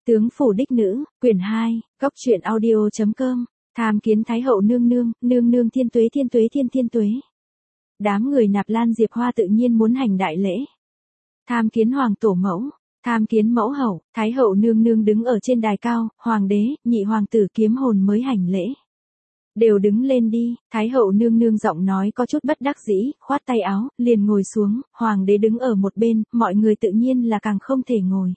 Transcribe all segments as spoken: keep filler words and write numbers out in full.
Tướng phủ đích nữ, quyển hai, góc truyện audio chấm com, tham kiến Thái hậu nương nương, nương nương thiên tuế thiên tuế thiên thiên tuế. Đám người Nạp Lan Diệp Hoa tự nhiên muốn hành đại lễ. Tham kiến hoàng tổ mẫu, tham kiến mẫu hậu, Thái hậu nương nương đứng ở trên đài cao, hoàng đế, nhị hoàng tử Kiếm Hồn mới hành lễ. Đều đứng lên đi, Thái hậu nương nương giọng nói có chút bất đắc dĩ, khoát tay áo, liền ngồi xuống, hoàng đế đứng ở một bên, mọi người tự nhiên là càng không thể ngồi.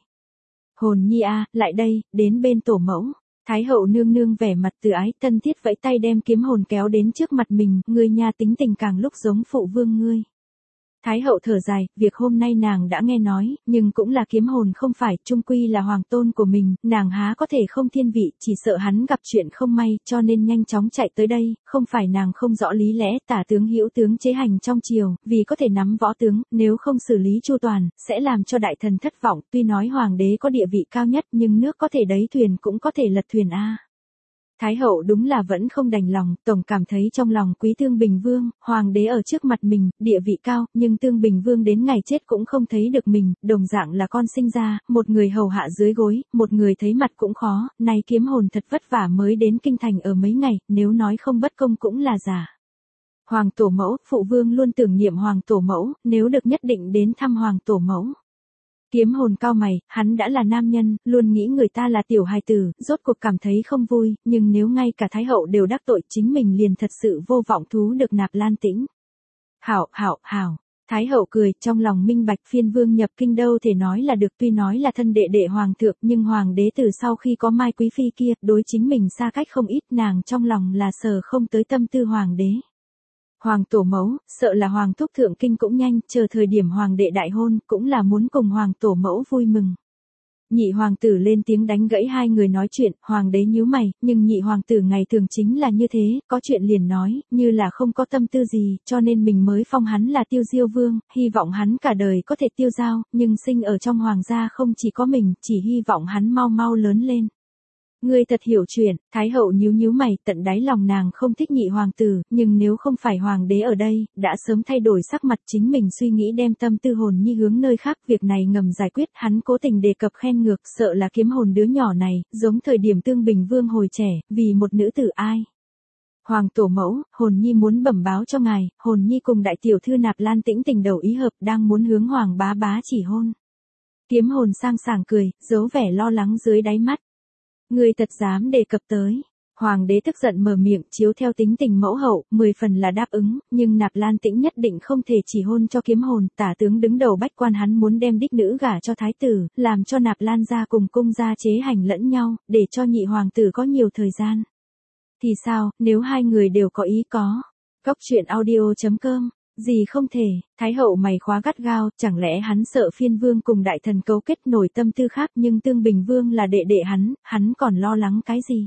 Hồn nhi a, lại đây, đến bên tổ mẫu. Thái hậu nương nương vẻ mặt từ ái, thân thiết vẫy tay đem Kiếm Hồn kéo đến trước mặt mình, ngươi nha tính tình càng lúc giống phụ vương ngươi. Thái hậu thở dài, việc hôm nay nàng đã nghe nói, nhưng cũng là Kiếm Hồn không phải, chung quy là hoàng tôn của mình, nàng há có thể không thiên vị, chỉ sợ hắn gặp chuyện không may, cho nên nhanh chóng chạy tới đây, không phải nàng không rõ lý lẽ, tả tướng hữu tướng chế hành trong triều, vì có thể nắm võ tướng, nếu không xử lý chu toàn, sẽ làm cho đại thần thất vọng, tuy nói hoàng đế có địa vị cao nhất nhưng nước có thể đẩy thuyền cũng có thể lật thuyền a. Thái hậu đúng là vẫn không đành lòng, tổng cảm thấy trong lòng quý Tương Bình Vương, hoàng đế ở trước mặt mình, địa vị cao, nhưng Tương Bình Vương đến ngày chết cũng không thấy được mình, đồng dạng là con sinh ra, một người hầu hạ dưới gối, một người thấy mặt cũng khó, nay Kiếm Hồn thật vất vả mới đến kinh thành ở mấy ngày, nếu nói không bất công cũng là giả. Hoàng tổ mẫu, phụ vương luôn tưởng niệm hoàng tổ mẫu, nếu được nhất định đến thăm hoàng tổ mẫu. Kiếm Hồn cao mày, hắn đã là nam nhân, luôn nghĩ người ta là tiểu hài tử, rốt cuộc cảm thấy không vui, nhưng nếu ngay cả Thái hậu đều đắc tội chính mình liền thật sự vô vọng thú được Nạp Lan Tĩnh. Hảo, hảo, hảo. Thái hậu cười, trong lòng minh bạch phiên vương nhập kinh đâu thể nói là được, tuy nói là thân đệ đệ hoàng thượng, nhưng hoàng đế từ sau khi có Mai Quý Phi kia, đối chính mình xa cách không ít, nàng trong lòng là sờ không tới tâm tư hoàng đế. Hoàng tổ mẫu, sợ là hoàng thúc thượng kinh cũng nhanh, chờ thời điểm hoàng đệ đại hôn, cũng là muốn cùng hoàng tổ mẫu vui mừng. Nhị hoàng tử lên tiếng đánh gãy hai người nói chuyện, hoàng đế nhíu mày, nhưng nhị hoàng tử ngày thường chính là như thế, có chuyện liền nói, như là không có tâm tư gì, cho nên mình mới phong hắn là Tiêu Diêu Vương, hy vọng hắn cả đời có thể tiêu dao, nhưng sinh ở trong hoàng gia không chỉ có mình, chỉ hy vọng hắn mau mau lớn lên. Ngươi thật hiểu chuyện, Thái hậu nhíu nhíu mày, tận đáy lòng nàng không thích nhị hoàng tử, nhưng nếu không phải hoàng đế ở đây, đã sớm thay đổi sắc mặt, chính mình suy nghĩ đem tâm tư Hồn nhi hướng nơi khác, việc này ngầm giải quyết, hắn cố tình đề cập khen ngược, sợ là Kiếm Hồn đứa nhỏ này, giống thời điểm Tương Bình Vương hồi trẻ, vì một nữ tử ai. Hoàng tổ mẫu, Hồn nhi muốn bẩm báo cho ngài, Hồn nhi cùng đại tiểu thư Nạp Lan Tĩnh tình đầu ý hợp, đang muốn hướng hoàng bá bá chỉ hôn. Kiếm Hồn sang sảng cười, giấu vẻ lo lắng dưới đáy mắt. Ngươi thật dám đề cập tới. Hoàng đế tức giận mở miệng, chiếu theo tính tình mẫu hậu, mười phần là đáp ứng, nhưng Nạp Lan Tĩnh nhất định không thể chỉ hôn cho Kiếm Hồn, tả tướng đứng đầu bách quan hắn muốn đem đích nữ gả cho thái tử, làm cho Nạp Lan gia cùng cung gia chế hành lẫn nhau, để cho nhị hoàng tử có nhiều thời gian. Thì sao, nếu hai người đều có ý có. Góc truyện audio chấm com. Gì không thể, Thái hậu mày khóa gắt gao, chẳng lẽ hắn sợ phiên vương cùng đại thần cấu kết nổi tâm tư khác, nhưng Tương Bình Vương là đệ đệ hắn, hắn còn lo lắng cái gì?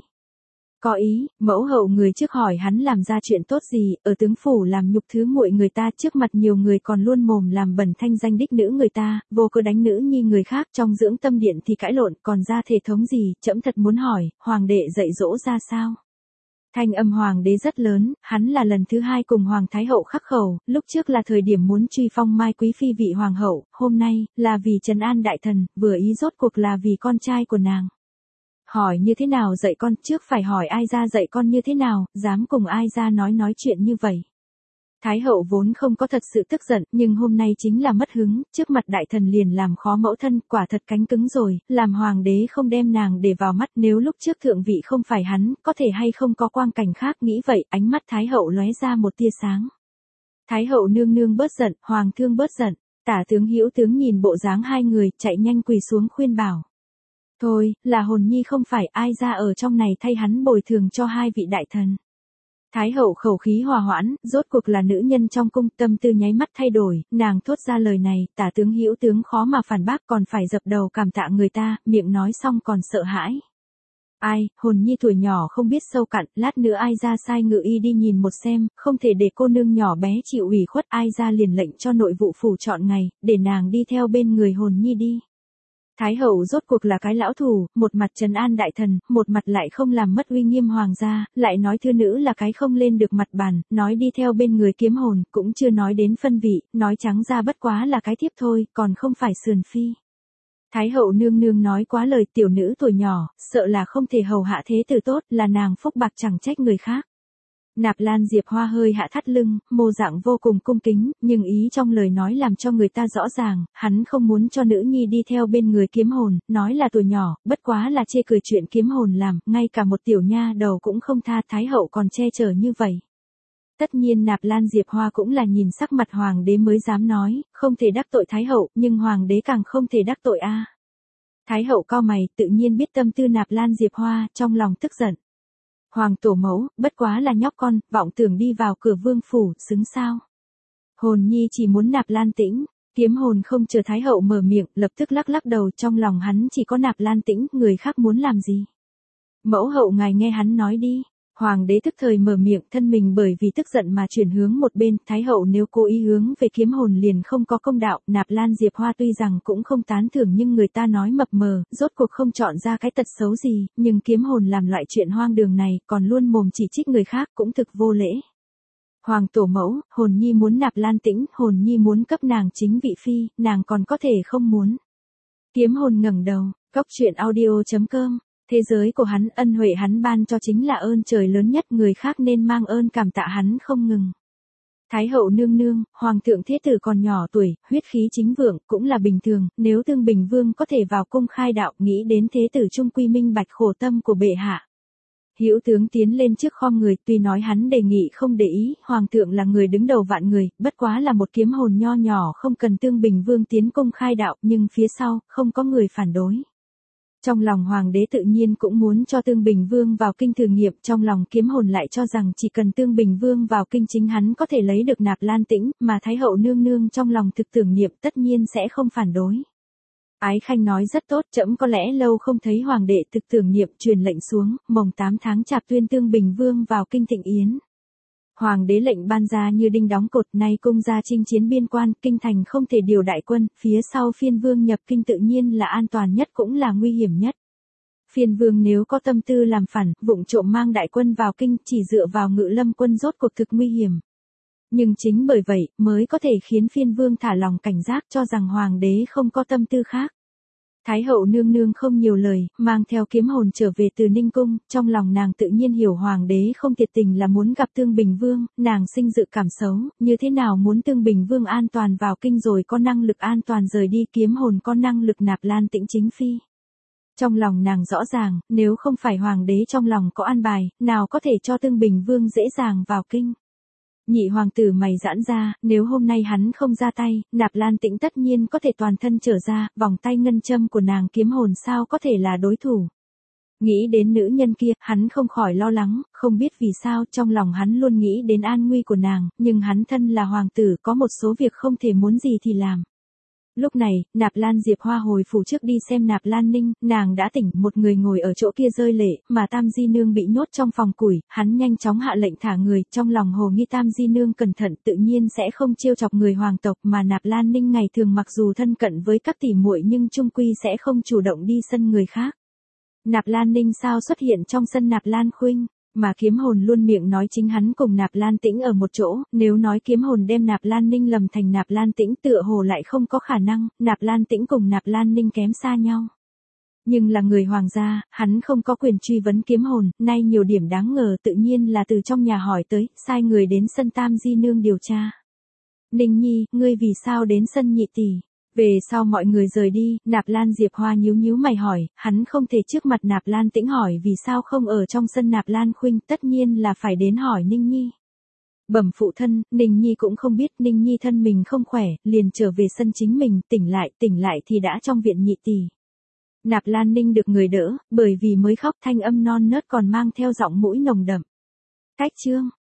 Có ý, mẫu hậu người trước hỏi hắn làm ra chuyện tốt gì, ở tướng phủ làm nhục thứ muội người ta, trước mặt nhiều người còn luôn mồm làm bẩn thanh danh đích nữ người ta, vô cớ đánh nữ nhi người khác, trong dưỡng tâm điện thì cãi lộn, còn ra thể thống gì, trẫm thật muốn hỏi, hoàng đệ dạy dỗ ra sao? Thanh âm hoàng đế rất lớn, hắn là lần thứ hai cùng hoàng thái hậu khắc khẩu, lúc trước là thời điểm muốn truy phong Mai Quý Phi vị hoàng hậu, hôm nay, là vì trấn an đại thần, vừa ý rốt cuộc là vì con trai của nàng. Hỏi như thế nào dạy con, trước phải hỏi ai ra dạy con như thế nào, dám cùng ai ra nói nói chuyện như vậy. Thái hậu vốn không có thật sự tức giận, nhưng hôm nay chính là mất hứng, trước mặt đại thần liền làm khó mẫu thân, quả thật cánh cứng rồi, làm hoàng đế không đem nàng để vào mắt, nếu lúc trước thượng vị không phải hắn, có thể hay không có quang cảnh khác, nghĩ vậy, ánh mắt Thái hậu lóe ra một tia sáng. Thái hậu nương nương bớt giận, hoàng thương bớt giận, tả tướng hữu tướng nhìn bộ dáng hai người, chạy nhanh quỳ xuống khuyên bảo. Thôi, là Hồn nhi không phải, ai ra ở trong này thay hắn bồi thường cho hai vị đại thần. Thái hậu khẩu khí hòa hoãn, rốt cuộc là nữ nhân trong cung, tâm tư nháy mắt thay đổi, nàng thốt ra lời này, tả tướng hữu tướng khó mà phản bác, còn phải dập đầu cảm tạ người ta, miệng nói xong còn sợ hãi. Ai, Hồn nhi tuổi nhỏ không biết sâu cạn, lát nữa ai ra sai ngự y đi nhìn một xem, không thể để cô nương nhỏ bé chịu ủy khuất, ai ra liền lệnh cho nội vụ phủ chọn ngày, để nàng đi theo bên người Hồn nhi đi. Thái hậu rốt cuộc là cái lão thủ, một mặt trấn an đại thần, một mặt lại không làm mất uy nghiêm hoàng gia, lại nói thư nữ là cái không lên được mặt bàn, nói đi theo bên người Kiếm Hồn, cũng chưa nói đến phân vị, nói trắng ra bất quá là cái thiếp thôi, còn không phải sườn phi. Thái hậu nương nương nói quá lời, tiểu nữ tuổi nhỏ, sợ là không thể hầu hạ thế tử tốt, là nàng phúc bạc chẳng trách người khác. Nạp Lan Diệp Hoa hơi hạ thắt lưng, mô dạng vô cùng cung kính, nhưng ý trong lời nói làm cho người ta rõ ràng, hắn không muốn cho nữ nhi đi theo bên người kiếm hồn, nói là tuổi nhỏ, bất quá là chê cười chuyện kiếm hồn làm, ngay cả một tiểu nha đầu cũng không tha, Thái hậu còn che chở như vậy. Tất nhiên Nạp Lan Diệp Hoa cũng là nhìn sắc mặt hoàng đế mới dám nói, không thể đắc tội Thái hậu, nhưng hoàng đế càng không thể đắc tội a. Thái hậu cau mày, tự nhiên biết tâm tư Nạp Lan Diệp Hoa, trong lòng tức giận. Hoàng tổ mẫu, bất quá là nhóc con, vọng tưởng đi vào cửa vương phủ, xứng sao. Hồn nhi chỉ muốn Nạp Lan Tĩnh, kiếm hồn không chờ Thái hậu mở miệng, lập tức lắc lắc đầu, trong lòng hắn chỉ có Nạp Lan Tĩnh, người khác muốn làm gì. Mẫu hậu ngài nghe hắn nói đi. Hoàng đế tức thời mở miệng, thân mình bởi vì tức giận mà chuyển hướng một bên, Thái hậu nếu cố ý hướng về kiếm hồn liền không có công đạo, Nạp Lan Diệp Hoa tuy rằng cũng không tán thưởng nhưng người ta nói mập mờ, rốt cuộc không chọn ra cái tật xấu gì, nhưng kiếm hồn làm loại chuyện hoang đường này, còn luôn mồm chỉ trích người khác cũng thực vô lễ. Hoàng tổ mẫu, hồn nhi muốn Nạp Lan Tĩnh, hồn nhi muốn cấp nàng chính vị phi, nàng còn có thể không muốn. Kiếm hồn ngẩng đầu, góc truyện audio chấm com. Thế giới của hắn, ân huệ hắn ban cho chính là ơn trời lớn nhất, người khác nên mang ơn cảm tạ hắn không ngừng. Thái hậu nương nương, hoàng thượng thế tử còn nhỏ tuổi, huyết khí chính vượng, cũng là bình thường, nếu Tương Bình Vương có thể vào cung khai đạo, nghĩ đến thế tử trung quy minh bạch khổ tâm của bệ hạ. Hữu tướng tiến lên trước khom người, tuy nói hắn đề nghị không để ý, hoàng thượng là người đứng đầu vạn người, bất quá là một kiếm hồn nho nhỏ không cần Tương Bình Vương tiến cung khai đạo, nhưng phía sau, không có người phản đối. Trong lòng hoàng đế tự nhiên cũng muốn cho Tương Bình Vương vào kinh thử nghiệm, trong lòng kiếm hồn lại cho rằng chỉ cần Tương Bình Vương vào kinh chính hắn có thể lấy được Nạp Lan Tĩnh, mà Thái hậu nương nương trong lòng thực tưởng niệm tất nhiên sẽ không phản đối. Ái Khanh nói rất tốt, trẫm có lẽ lâu không thấy hoàng đệ thực tưởng niệm, truyền lệnh xuống, mồng tám tháng chạp tuyên Tương Bình Vương vào kinh thịnh yến. Hoàng đế lệnh ban ra như đinh đóng cột, nay cung ra chinh chiến biên quan, kinh thành không thể điều đại quân, phía sau phiên vương nhập kinh tự nhiên là an toàn nhất cũng là nguy hiểm nhất. Phiên vương nếu có tâm tư làm phản, vụng trộm mang đại quân vào kinh, chỉ dựa vào Ngự Lâm quân rốt cuộc thực nguy hiểm. Nhưng chính bởi vậy, mới có thể khiến phiên vương thả lòng cảnh giác, cho rằng hoàng đế không có tâm tư khác. Thái hậu nương nương không nhiều lời, mang theo kiếm hồn trở về từ Ninh Cung, trong lòng nàng tự nhiên hiểu hoàng đế không thiệt tình là muốn gặp Tương Bình Vương, nàng sinh dự cảm xấu, như thế nào muốn Tương Bình Vương an toàn vào kinh rồi có năng lực an toàn rời đi, kiếm hồn có năng lực Nạp Lan Tĩnh chính phi. Trong lòng nàng rõ ràng, nếu không phải hoàng đế trong lòng có an bài, nào có thể cho Tương Bình Vương dễ dàng vào kinh. Nhị hoàng tử mày giãn ra, nếu hôm nay hắn không ra tay, Nạp Lan Tĩnh tất nhiên có thể toàn thân trở ra, vòng tay ngân châm của nàng kiếm hồn sao có thể là đối thủ. Nghĩ đến nữ nhân kia, hắn không khỏi lo lắng, không biết vì sao trong lòng hắn luôn nghĩ đến an nguy của nàng, nhưng hắn thân là hoàng tử có một số việc không thể muốn gì thì làm. Lúc này, Nạp Lan Diệp Hoa hồi phủ trước đi xem Nạp Lan Ninh, nàng đã tỉnh, một người ngồi ở chỗ kia rơi lệ, mà Tam Di Nương bị nhốt trong phòng củi, hắn nhanh chóng hạ lệnh thả người, trong lòng hồ nghi Tam Di Nương cẩn thận tự nhiên sẽ không trêu chọc người hoàng tộc, mà Nạp Lan Ninh ngày thường mặc dù thân cận với các tỷ muội nhưng chung quy sẽ không chủ động đi sân người khác. Nạp Lan Ninh sao xuất hiện trong sân Nạp Lan Khuynh? Mà kiếm hồn luôn miệng nói chính hắn cùng Nạp Lan Tĩnh ở một chỗ, nếu nói kiếm hồn đem Nạp Lan Ninh lầm thành Nạp Lan Tĩnh tựa hồ lại không có khả năng, Nạp Lan Tĩnh cùng Nạp Lan Ninh kém xa nhau. Nhưng là người hoàng gia, hắn không có quyền truy vấn kiếm hồn, nay nhiều điểm đáng ngờ tự nhiên là từ trong nhà hỏi tới, sai người đến sân Tam Di Nương điều tra. Ninh Nhi, ngươi vì sao đến sân nhị tỷ? Về sau mọi người rời đi, Nạp Lan Diệp Hoa nhíu nhíu mày hỏi, hắn không thể trước mặt Nạp Lan Tĩnh hỏi vì sao không ở trong sân Nạp Lan Khuynh, tất nhiên là phải đến hỏi Ninh Nhi. Bẩm phụ thân, Ninh Nhi cũng không biết, Ninh Nhi thân mình không khỏe, liền trở về sân chính mình, tỉnh lại, tỉnh lại thì đã trong viện nhị tỷ. Nạp Lan Ninh được người đỡ, bởi vì mới khóc thanh âm non nớt còn mang theo giọng mũi nồng đậm. Cách chương